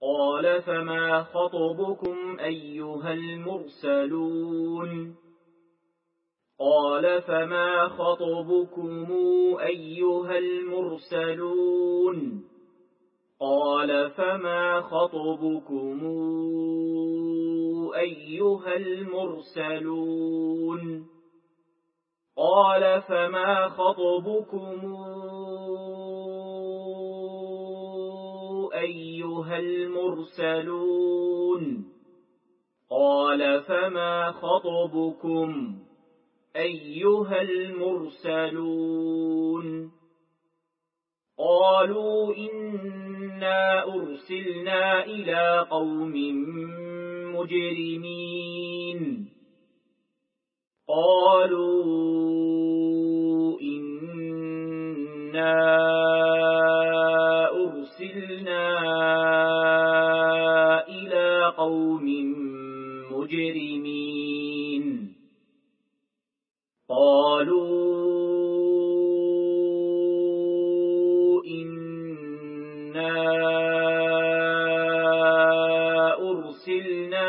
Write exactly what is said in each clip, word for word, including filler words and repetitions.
قال فما خطبكم أيها المرسلون قال فما خطبكم أيها المرسلون قال فما خطبكم أيها المرسلون قال فما خطبكم أيها المرسلون قال فما خطبكم أيها المرسلون قالوا إنا أرسلنا إلى قوم مجرمين قالوا إنا أرسلنا إلى قوم مجرمين قالوا إنا أرسلنا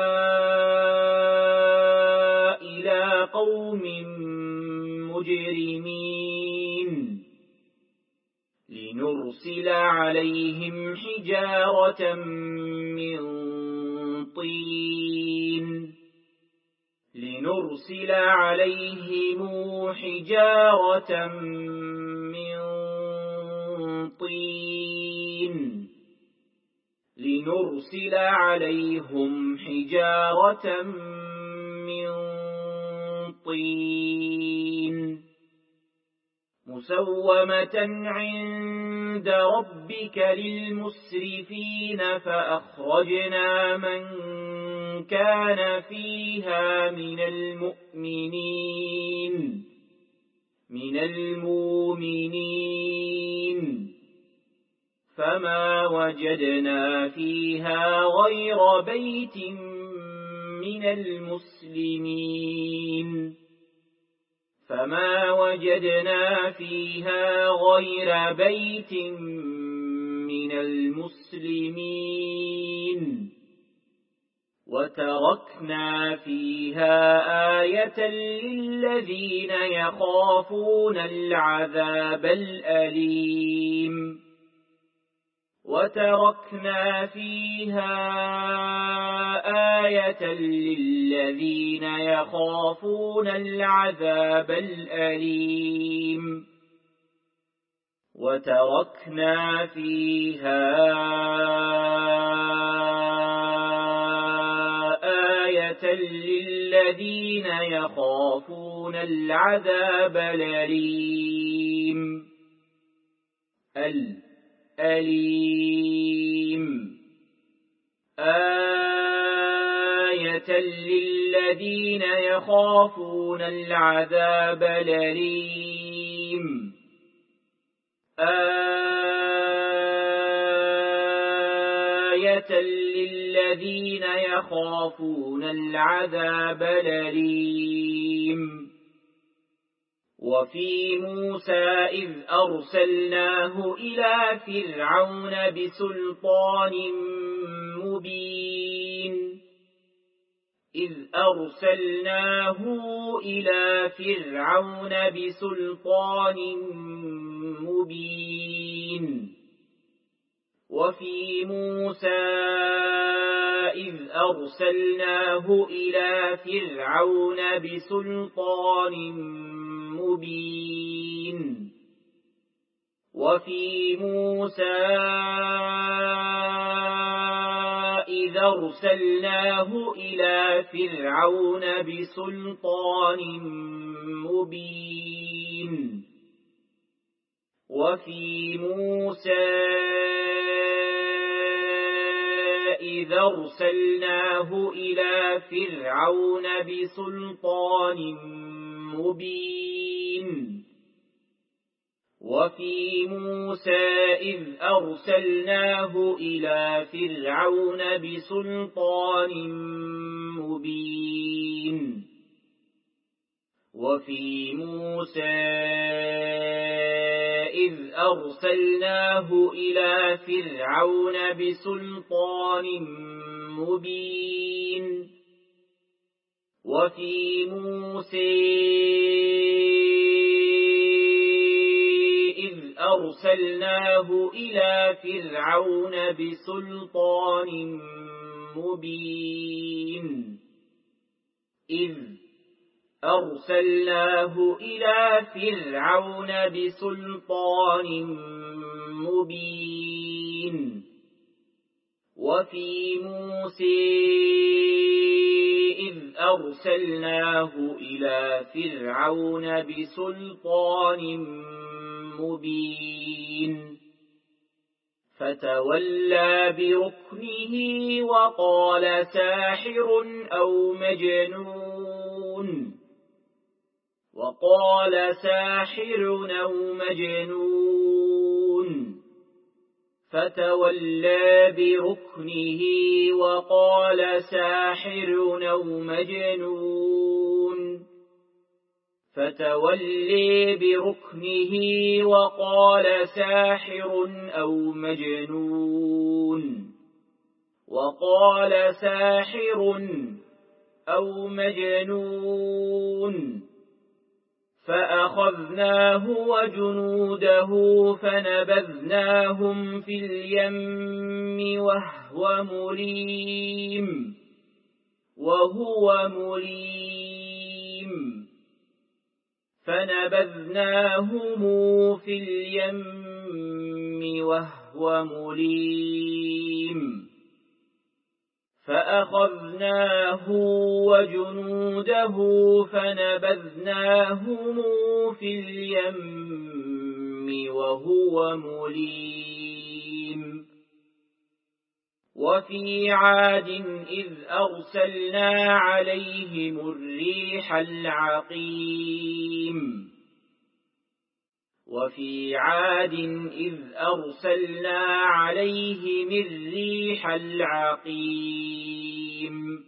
إلى قوم مجرمين لنرسل عليهم حجارة من طين لنرسل عليهم حجارة من طين لنرسل عليهم حجارة من طين مسومة عند ربك للمسرفين فأخرجنا من كان فيها من المؤمنين من المؤمنين فما وجدنا فيها غير بيت من المسلمين فما وجدنا فيها غير بيت من المسلمين وتركنا فيها آية للذين يخافون العذاب الأليم وتركنا فيها آية للذين يخافون العذاب الأليم وتركنا فيها آية للذين يخافون العذاب الأليم الأليم آية للذين يخافون العذاب الأليم آية للذين يخافون العذاب الأليم وفي موسى إذ أرسلناه إلى فرعون بسلطان مبين إذ أرسلناه إلى فرعون بسلطان مبين وفي موسى إذ أرسلناه إلى فرعون بسلطان مبين وفي موسى إذ أرسلناه إلى فرعون بسلطان مبين وفي موسى إذ أرسلناه إلى فرعون بسلطان مبين وفي موسى إذ أرسلناه إلى فرعون بسلطان مبين وفي موسى إذ أرسلناه إلى فرعون بسلطان مبين وفي موسى إذ أرسلناه إلى فرعون بسلطان مبين إذ أرسلناه إلى فرعون بسلطان مبين وفي موسى إذ أرسلناه إلى فرعون بسلطان مبين فتولى بركنه وقال ساحر أو مجنون وقال ساحر أو مجنون فتولى بركنه وقال ساحر أو مجنون فتولى بركنه وقال ساحر أو مجنون وقال ساحر أو مجنون فأخذناه وجنوده فنبذناهم في اليم وهو مليم وهو مليم فنبذناهم في اليم وهو مليم فأخذناه وجنوده فنبذناهم في اليم وهو مليم وفي عاد إذ أرسلنا عليهم الريح العقيم وفي عاد إذ أرسلنا عليهم الريح العقيم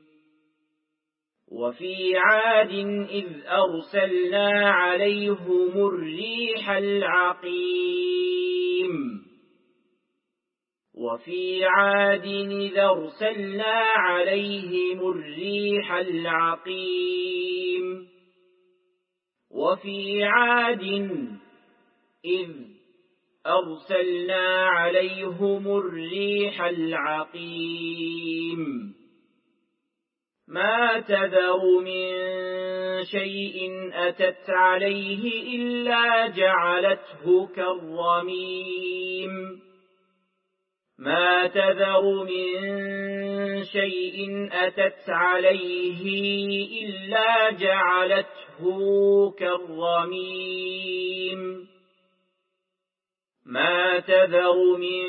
وفي عاد إذ أرسلنا عليهم الريح العقيم وفي عاد إذ أرسلنا عليهم الريح العقيم وفي عاد إذ أرسلنا عليهم الريح العقيم ما تذر من شيء أتت عليه إلا جعلته كالرميم ما تذر من شيء أتت عليه إلا جعلته كالرميم ما تذر من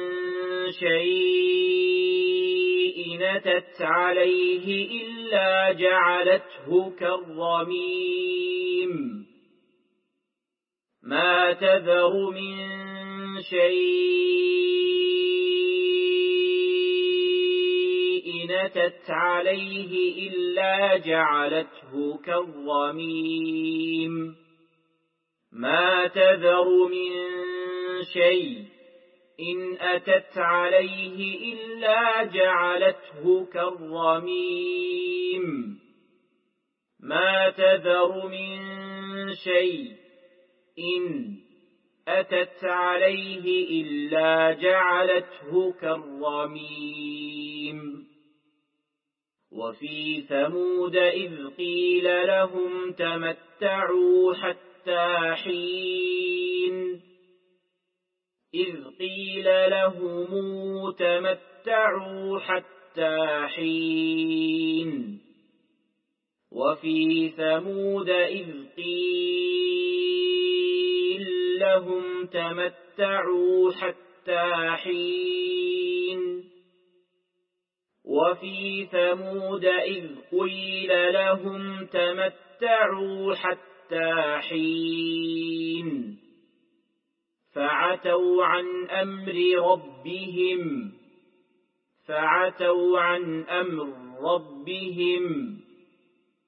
شيء أتت عليه إلا جعلته كالرميم ما تذر من شيء أتت عليه إلا جعلته كالرميم ما تذر من شيء إن أتت عليه إلا جعلته كالرميم ما تذر من شيء إن أتت عليه إلا جعلته كالرميم وفي ثمود إذ قيل لهم تمتعوا حتى حين إذ قيل لهم تمتعوا حتى حين وفي ثمود إذ قيل لهم تمتعوا حتى حين وفي ثمود إذ قيل لهم تمتعوا حتى حين فعتوا عن أمر ربهم فعتوا عن أمر ربهم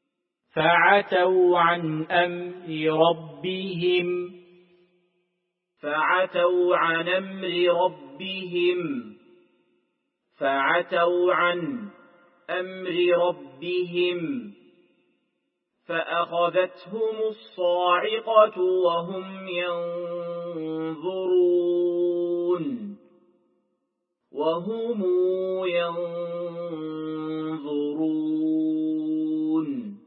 فعتوا عن أمر ربهم فعتوا عن أمر ربهم فعتوا عن أمر ربهم فأخذتهم الصاعقة وهم ينظرون وهم ينظرون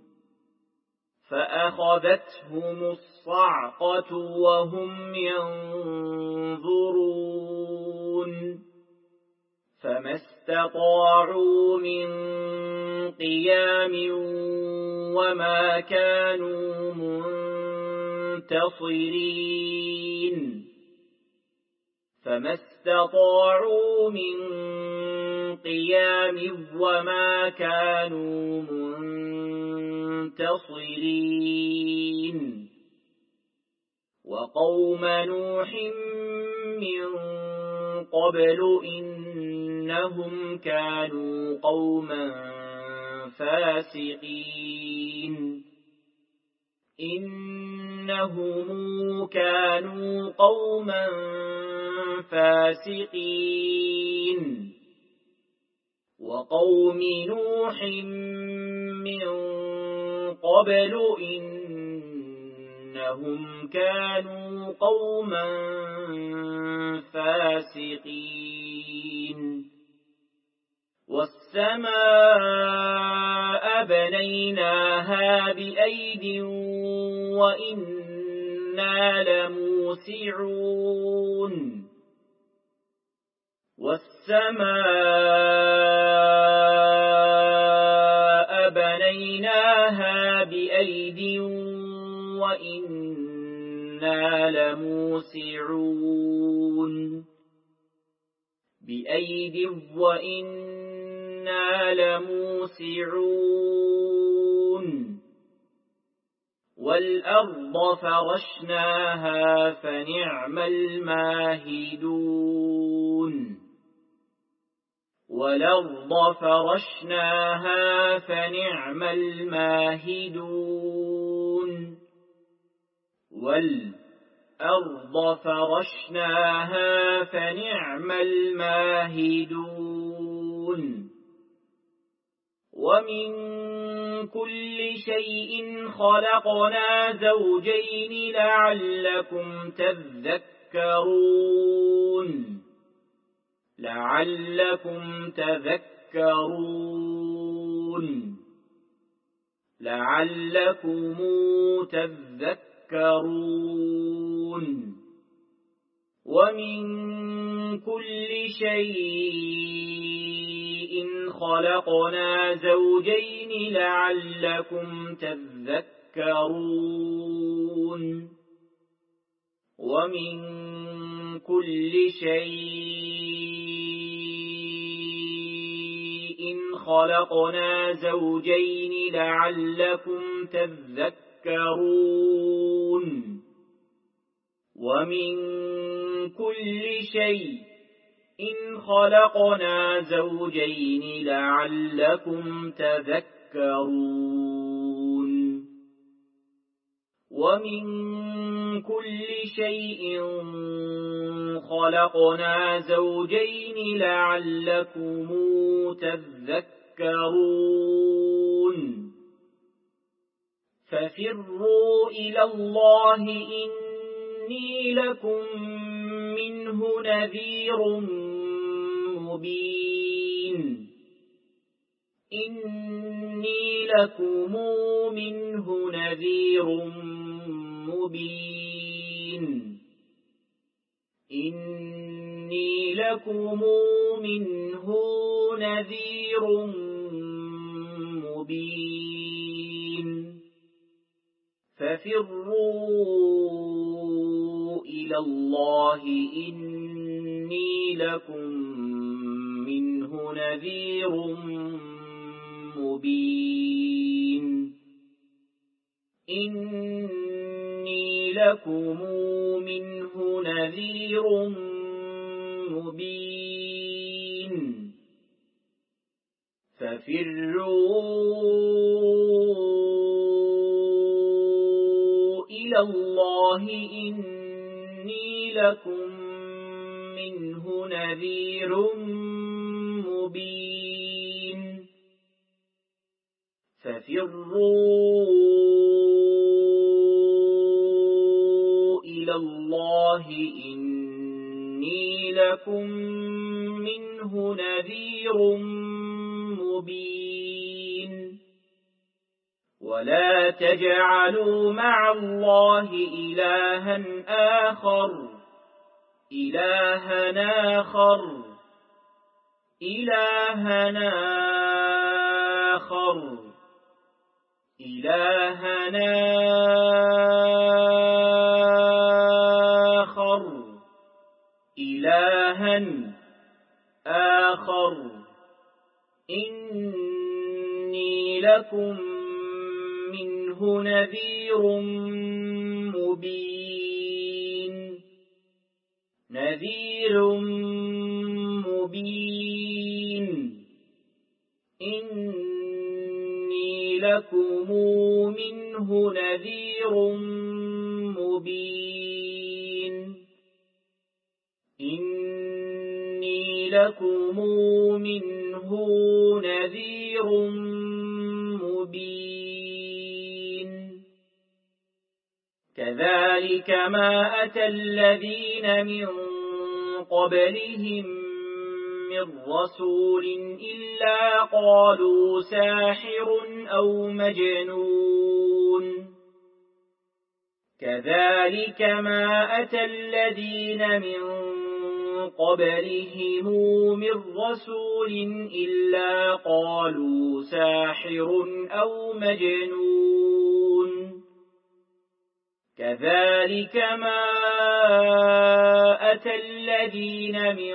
فأخذتهم الصعقة وهم ينظرون فما استطاعوا من قيام وما كانوا منتصرين فما استطاعوا من قيام وما كانوا منتصرين وقوم نوح من قبل إنهم كانوا قوما فاسقين إنهم كانوا قوما فاسقين وقوم نوح من قبل إنهم كانوا قوما فاسقين والسماء بنيناها بأيد وإنا لموسعون والسماء بنيناها بأيد وإنا لموسعون بأيد وإنا لموسعون والأرض فرشناها فنعم الماهدون والأرض فرشناها فنعم الماهدون والأرض فرشناها فنعم الماهدون ومن كل شيء خلقنا زوجين لعلكم تذكرون لعلكم تذكرون لعلكم تذكرون ومن كل شيء خلقنا زوجين لعلكم تذكرون ومن كل شيء خلقنا زوجين لعلكم تذكرون ومن كل شيء خلقنا زوجين لعلكم تذكرون ومن كل شيء خلقنا زوجين لعلكم تذكرون ففروا إلى الله إني لكم منه نذير مبين إني لكم منه نذير مبين إني لكم منه نذير مبين ففروا إلى الله إني لكم منه نذير مبين إني لكم منه نذير مبين ففروا إلى الله إني إني لكم منه نذير مبين ففروا إلى الله إني لكم منه نذير مبين ولا تجعلوا مع الله إلها آخر إلها آخر إلها آخر إلها آخر إلها آخر إني لكم منه نذير مبين نذير مبين إني لكم منه نذير مبين إني لكم منه نذير مبين كذلك ما أتى الذين من قبلهم من رسول إلا قالوا ساحر أو مجنون كذلك ما أتى الذين من قبلهم من رسول إلا قالوا ساحر أو مجنون كذلك ما أتى الذين من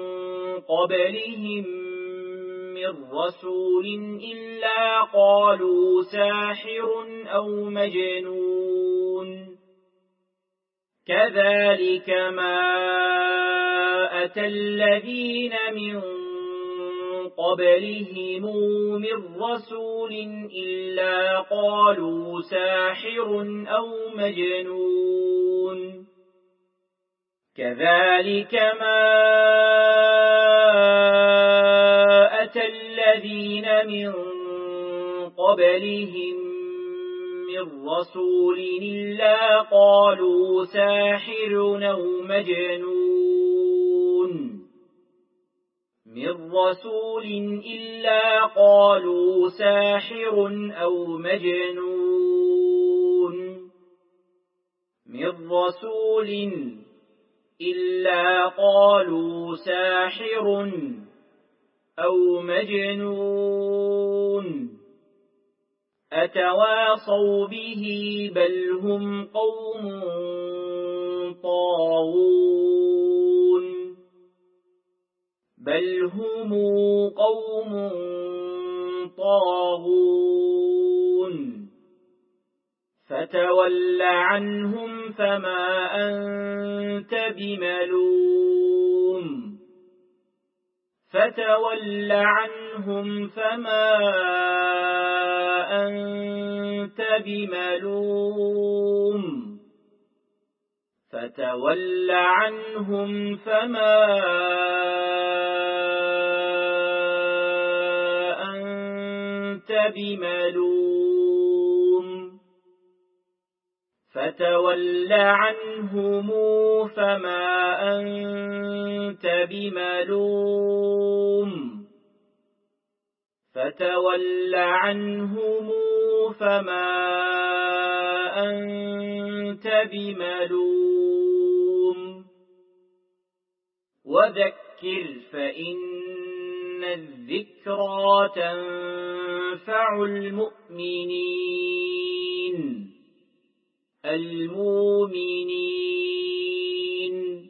قبلهم من رسول إلا قالوا ساحر أو مجنون كذلك ما أتى الذين من قبلهم من رسول إلا قالوا ساحر أو مجنون كذلك ما أتى الذين من قبلهم من رسول إلا قالوا ساحر أو مجنون من رسول إلا قالوا ساحر أو مجنون من رسول إلا قالوا ساحر أو مجنون أتواصوا به بل هم قوم طاغون بل هم قوم طاغون فتول عنهم فما أنت بملوم فتول عنهم فما أنت بملوم فتول عنهم فما أنت بملوم فتول عنهم فما أنت بملوم فتول عنهم فما أنت بملوم وذكر فإن الذكرى تنفع المؤمنين المؤمنين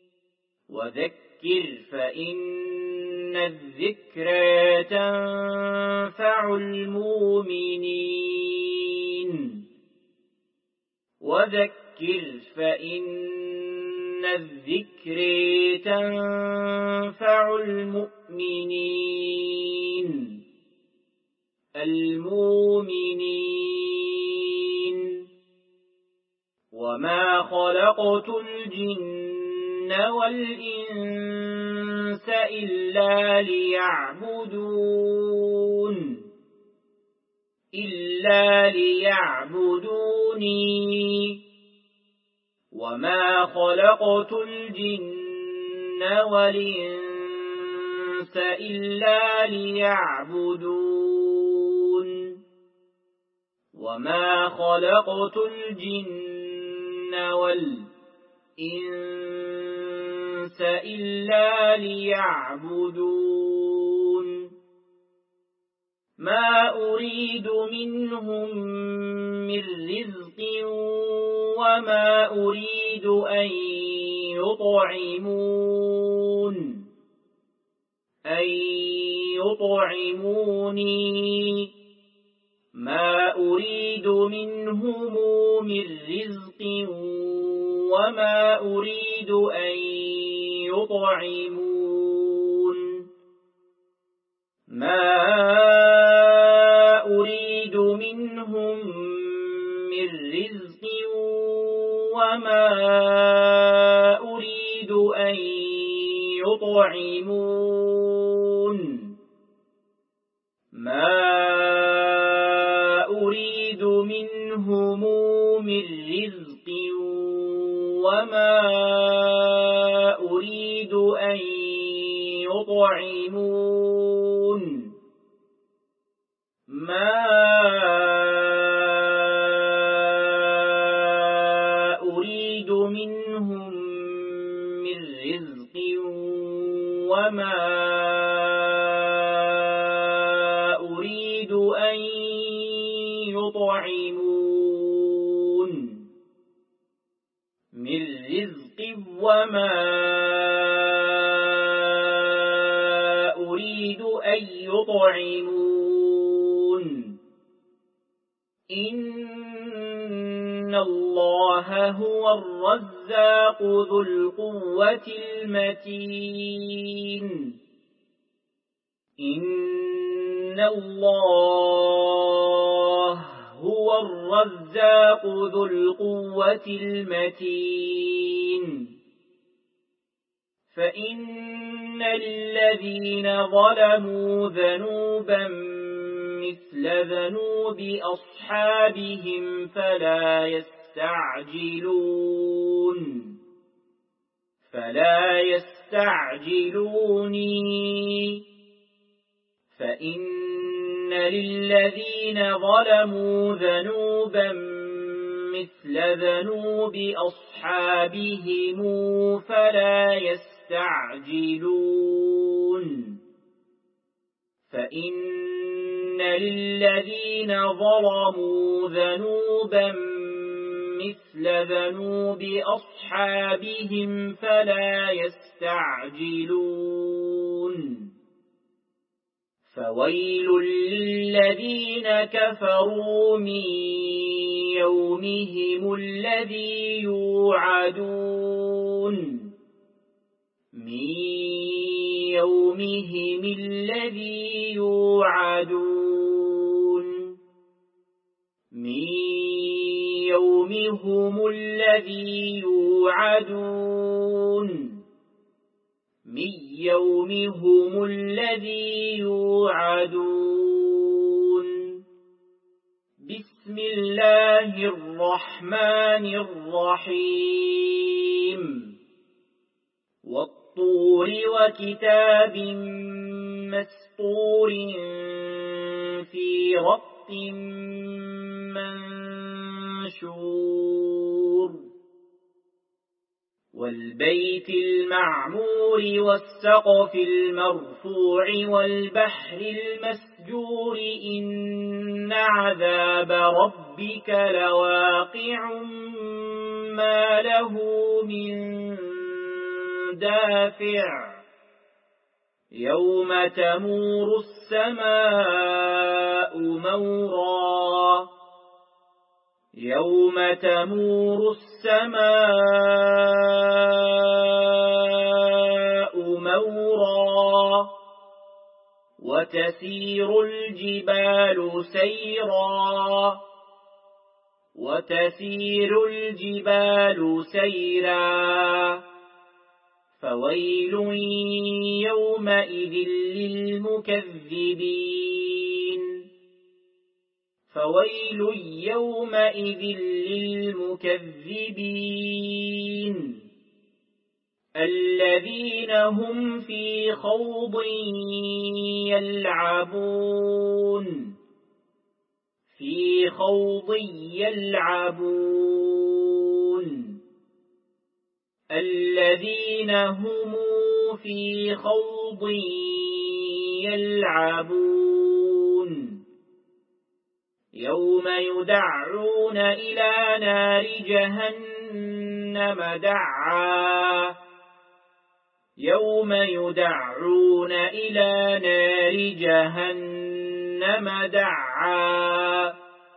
وذكر فإن الذكرى تنفع المؤمنين وذكر فإن الذكرى تنفع المؤمنين المؤمنين وما خلقت الجن والإنس إلا ليعبدون إلا ليعبدوني وما خلقت الجن والإنس إلا ليعبدون وما خلقت الجن والإنس إلا ليعبدون ما أريد منهم من رزق وما أريد أن يطعمون أن يطعموني ما أريد منهم من رزق وما أريد أن يطعمون ما أريد منهم من رزق وما أريد أن يطعمون ما أريد منهم من رزق وما أريد أن يطعمون ما أريد منهم من رزق وما أريد أن يطعمون من رزق وما أريد أن يطعمون إن الله هو الرزاق ذو القوة المتين إن الله هو الرزاق ذو القوة المتين فإن الذين ظلموا ذنوبا مثل ذنوب أصحابهم فلا يستعجلون فلا يستعجلوني فإن للذين ظلموا ذنوبا مثل ذنوب أصحابهم فلا يستعجلون فإن للذين ظلموا ذنوبا مثل ذنوب أصحابهم فلا يستعجلون فويل للذين كفروا من يومهم الذي يوعدون من يومهم الذي يوعدون من يومهم الذي يوعدون من يومهم الذي يوعدون بسم الله الرحمن الرحيم والطور وكتاب مسطور في رق منشور والبيت المعمور والسقف المرفوع والبحر المسجور إن عذاب ربك لواقع ما له من دافع يوم تمور السماء مورا يوم تمور السماء مورا وتسير الجبال سيرا وتسير الجبال سيرا فويل يومئذ للمكذبين فويل يومئذ للمكذبين الذين هم في خوض يلعبون في خوض يلعبون الذين هم في خوض يلعبون يوم يدعون إلى نار جهنم دعا يوم يدعون إلى نار جهنم دعا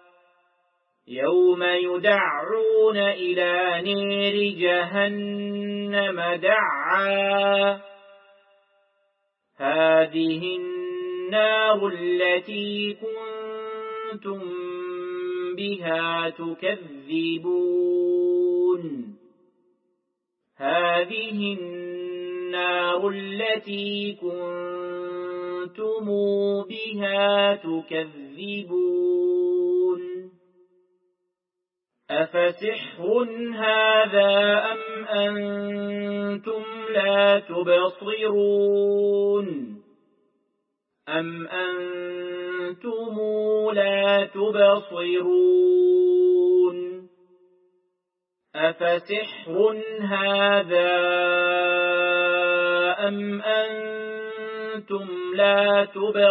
يوم يدعون إلى نار جهنم دعا هذه النار التي كنتم بها تكذبون هذه النار التي كنتم بها تكذبون أفسحر هذا أم أنتم لا تبصرون أم أنتم لا تبصرون أفسحر هذا أم أنتم لا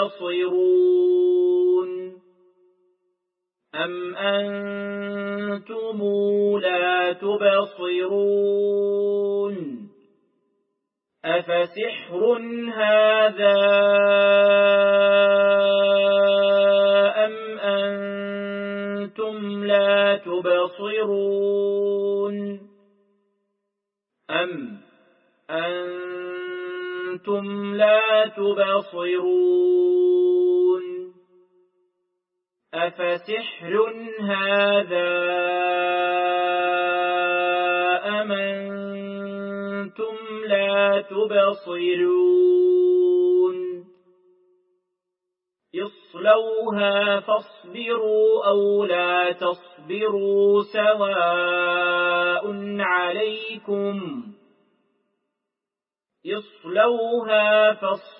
تبصرون أم أنتم لا تبصرون أفسحر هذا أم أنتم لا تبصرون أم أنتم لا تبصرون أفسحر هذا أم أنتم لا تبصرون اصلوها فاصبروا أو لا تصبروا سواء عليكم اصلوها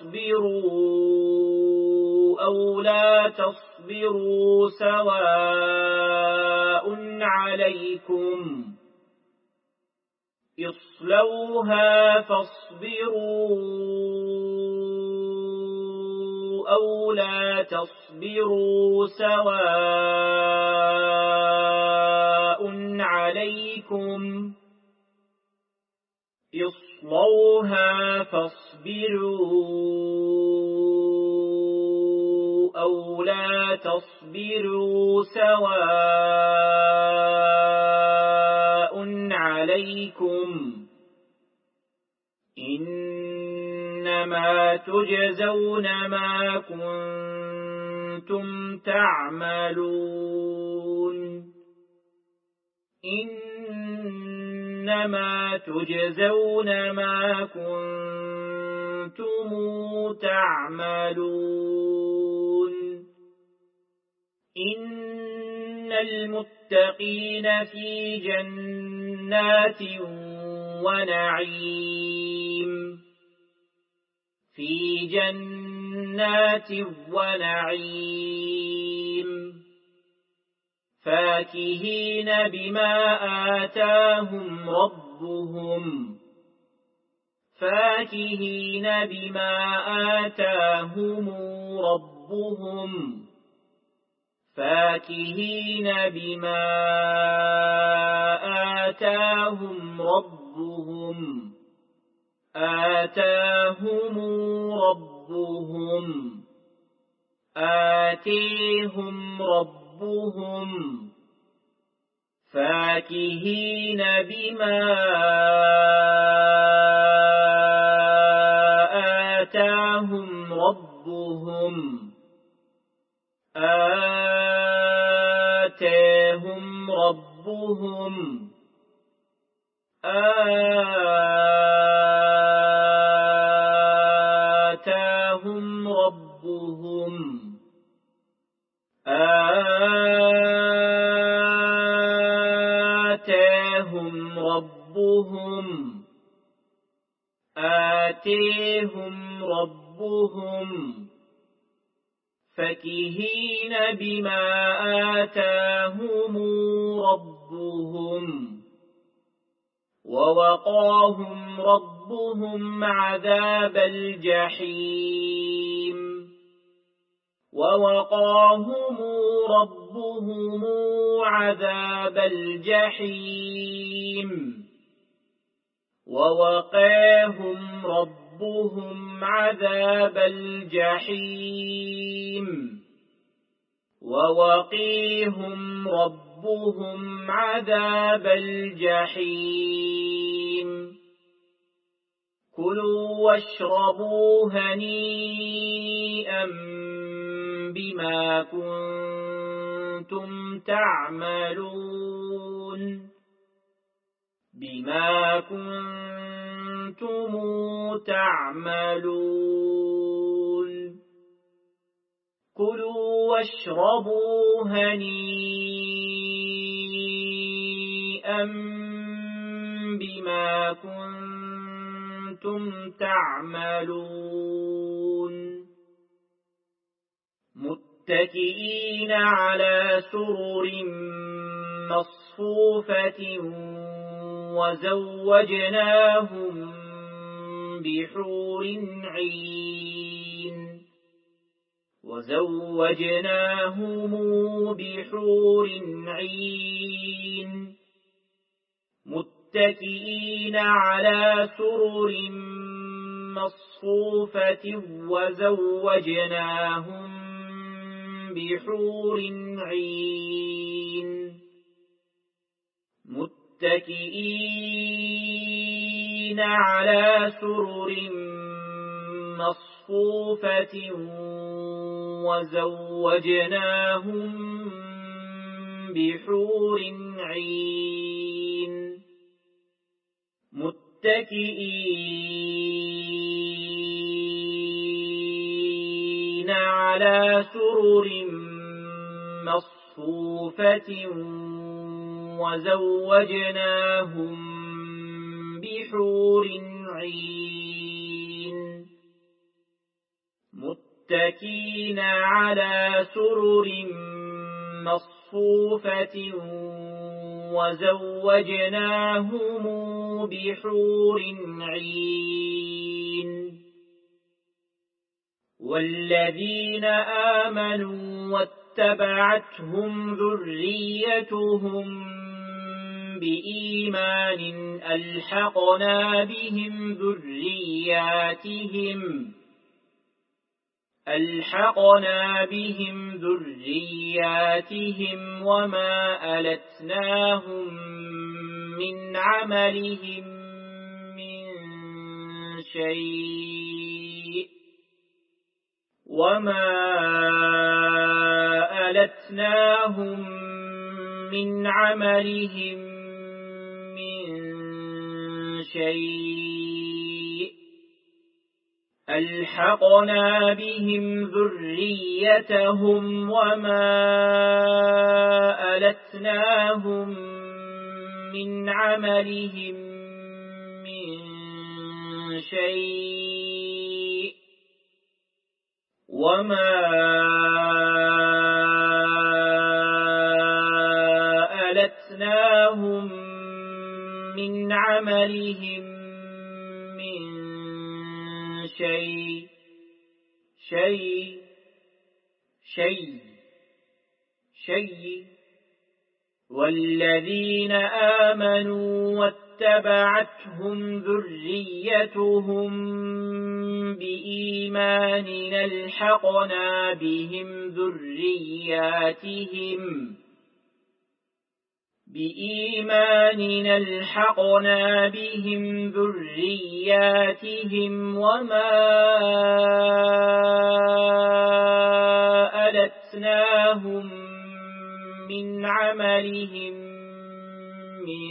فاصبروا أو لا تصبروا سواء عليكم اصلوها فاصبروا أو لا تصبروا سواء عليكم اصلوها فاصبروا أو لا تصبروا سواء عليكم إنما تجزون ما كنتم تعملون إنما تجزون ما كنتم تعملون إن المتقين في جنات ونعيم في جنات ونعيم فاكهين بما آتاهم ربهم فاكهين بما آتاهم ربهم فاكهين بما آتاهم ربهم آتاهم ربهم آتيهم ربهم فاكهين بما آتاهم ربهم آتاهم ربهم آتاهم ربهم آتاهم ربهم آتيهم ربهم فكهين بما آتاهم ربهم ووقاهم ربهم عذاب الجحيم ووقاهم ربهم عذاب الجحيم ووقاهم ربهم عذاب الجحيم ووقيهم ربهم عذاب الجحيم كلوا واشربوا هنيئا بما كنتم تعملون بما كنتم تعملون كلوا واشربوا هنيئا بما كنتم تعملون متكئين على سرر مصفوفة وزوجناهم بحور عين وزوجناهم بحور عين متكئين على سرر مصفوفة وزوجناهم بحور عين متكئين على سرر مصفوفة وزوجناهم بحور عين متكئين على سرر مصفوفة وزوجناهم بحور عين متكئين على سرر مصفوفة وزوجناهم بحور عين والذين آمنوا واتبعتهم ذريتهم بإيمان ألحقنا بهم ذرياتهم ألحقنا بهم ذرياتهم وما ألتناهم من عملهم من شيء وما ألتناهم من عملهم من شيء ألحقنا بهم ذريتهم وما ألتناهم من عملهم من شيء وما ألتناهم من عملهم من شيء شيء شيء شيء والذين آمنوا واتبعتهم ذريتهم بإيمان ألحقنا بهم ذرياتهم بإيمان ألحقنا بهم ذرياتهم وما ألتناهم من عملهم من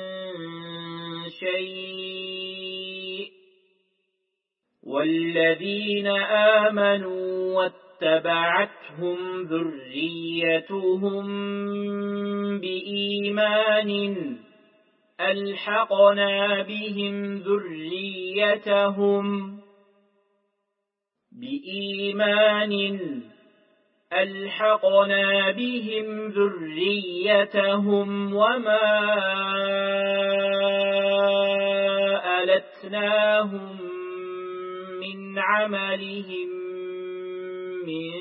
شيء والذين آمنوا واتبعتهم ذريتهم بإيمان ألحقنا بهم ذريتهم بإيمان ألحقنا بهم ذريتهم وما ألتناهم من عملهم من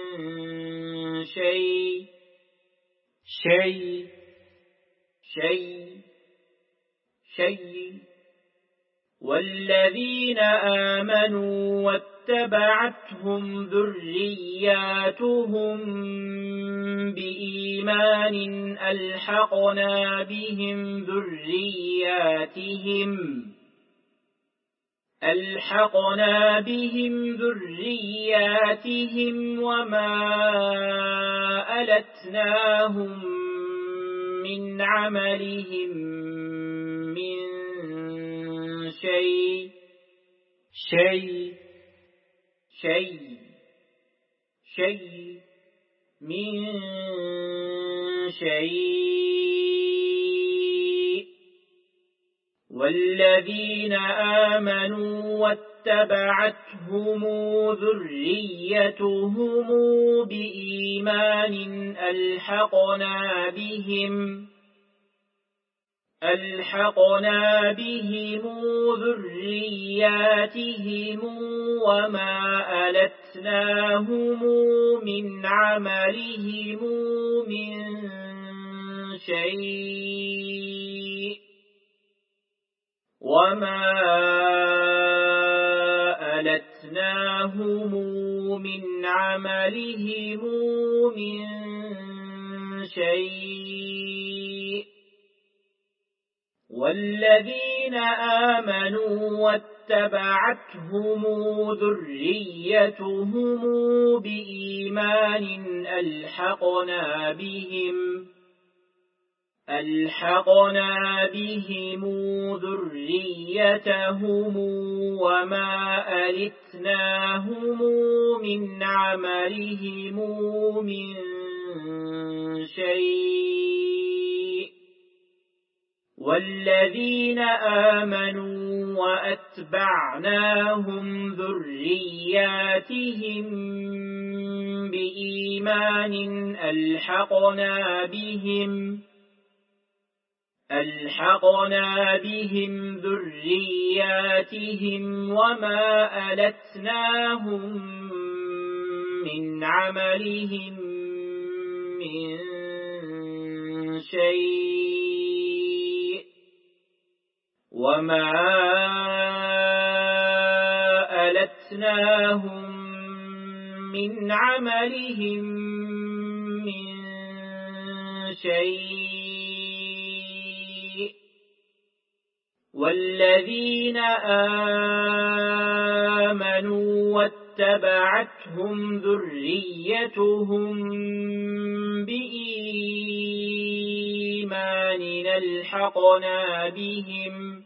شيء شيء شيء شيء والذين آمنوا واتبعتهم ذرياتهم بإيمان ألحقنا بهم ذرياتهم ألحقنا بهم ذرياتهم وما ألتناهم من عملهم من شيء شيء شيء شيء من شيء والذين آمنوا واتبعتهم ذريتهم بإيمان ألحقنا بهم ألحقنا بهم ذرياتهم وما ألتناهم من عملهم من شيء وما ألتناهم من عملهم من شيء والذين آمنوا واتبعتهم ذريتهم بإيمان ألحقنا بهم ألحقنا بهم ذريتهم وما ألتناهم من عملهم من شيء والذين آمنوا وأتبعناهم ذرياتهم بإيمان ألحقنا بهم ألحقنا بهم ذرياتهم وما ألتناهم من عملهم من شيء وما ألتناهم من عملهم من شيء والذين آمنوا واتبعتهم ذريتهم بإيمان ألحقنا بهم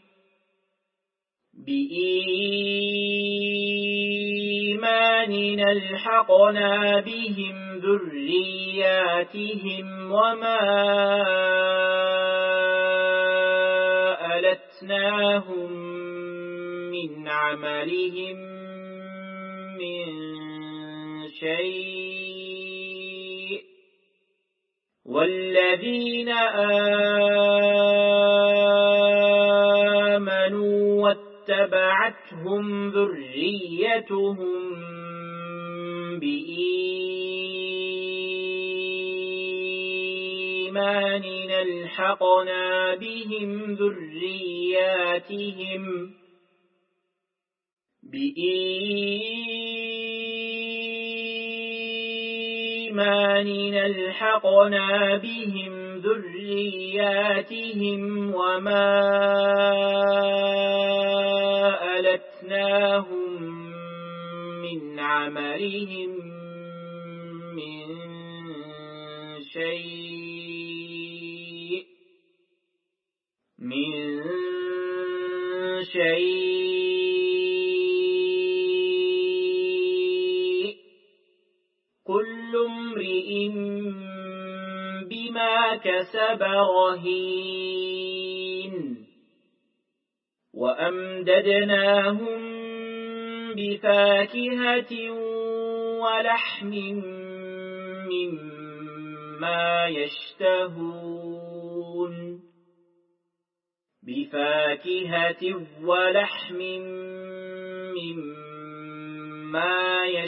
بإيمان ألحقنا بهم ذرياتهم وما ألتناهم من عملهم من شيء والذين آمنوا واتبعتهم ذريتهم بإيمان ألحقنا بهم ذرياتهم بإيمان ألحقنا بهم ذرياتهم وما ألتناهم من عملهم من شيء من شيء كل امرئ بما كسب رهين وأمددناهم بفاكهة ولحم مما يشتهون بفاكهة ولحم مما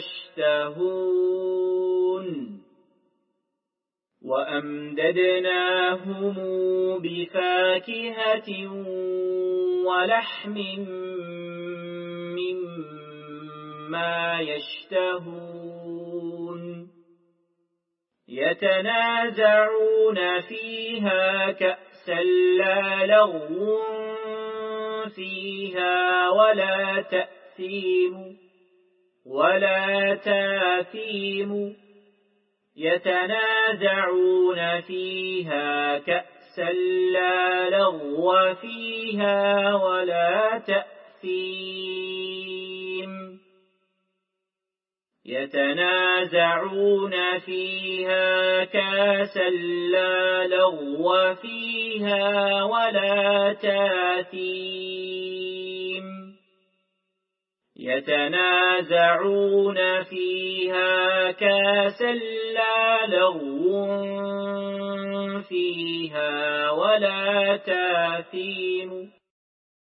يشتهون وأمددناهم بفاكهة ولحم مما يشتهون يتنازعون فيها كأسا لا لغو فيها ولا تأثيم ولا تاثيم يتنازعون فيها كأسا لا لغو فيها ولا تأثيم يتنازعون فيها كأسا لا لغو فيها ولا تاثيم يتنازعون فيها كأسا لا لغو فيها ولا تاثيم